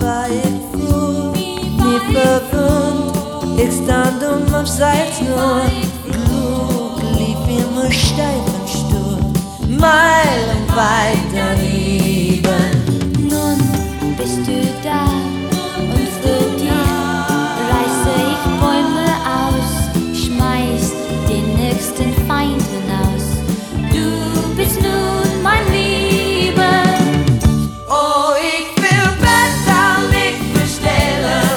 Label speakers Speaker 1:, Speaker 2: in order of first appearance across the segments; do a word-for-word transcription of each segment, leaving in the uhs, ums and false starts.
Speaker 1: war ich froh, nie verwirrt. Ich stand um auf Salz nur, klug lief immer steif und stur, meilenweit daneben.
Speaker 2: Nun bist du da und für dich reiße ich Bäume aus, schmeiß den nächsten Feind hinaus. Du bist nun mein Leben.
Speaker 1: Oh, ich will besser nicht bestellen,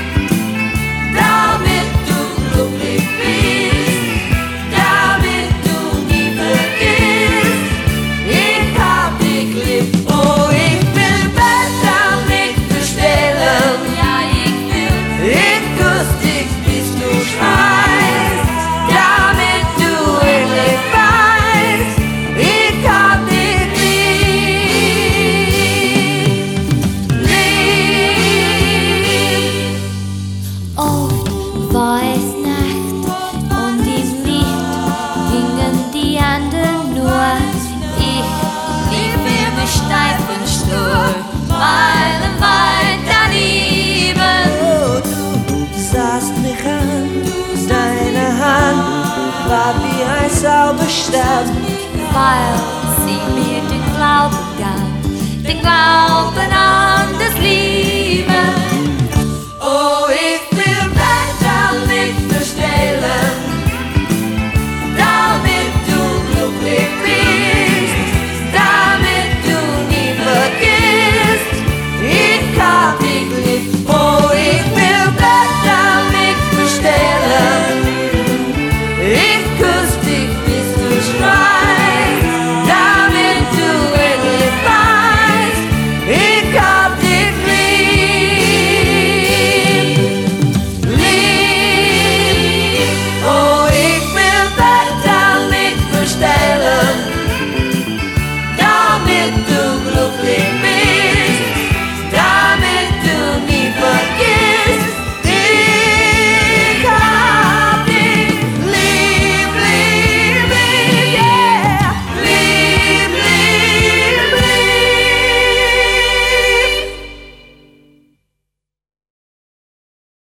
Speaker 1: damit du glücklich bist, damit du nie vergisst, ich hab dich lieb. Oh, ich will besser nicht bestellen,
Speaker 2: Ja, ich will.
Speaker 1: ich küss dich, bis du schreist, damit du endlich weißt, ich hab dich lieb. Lieb.
Speaker 2: Oft war es Nacht und im Licht gingen die anderen nur. Ich lief immer steif und stur, meilenweit daneben.
Speaker 1: Oh, du sahst mich an, deine Hand war wie ein Zauberstab.
Speaker 2: Weil sie mir den Glauben gab, den Glauben an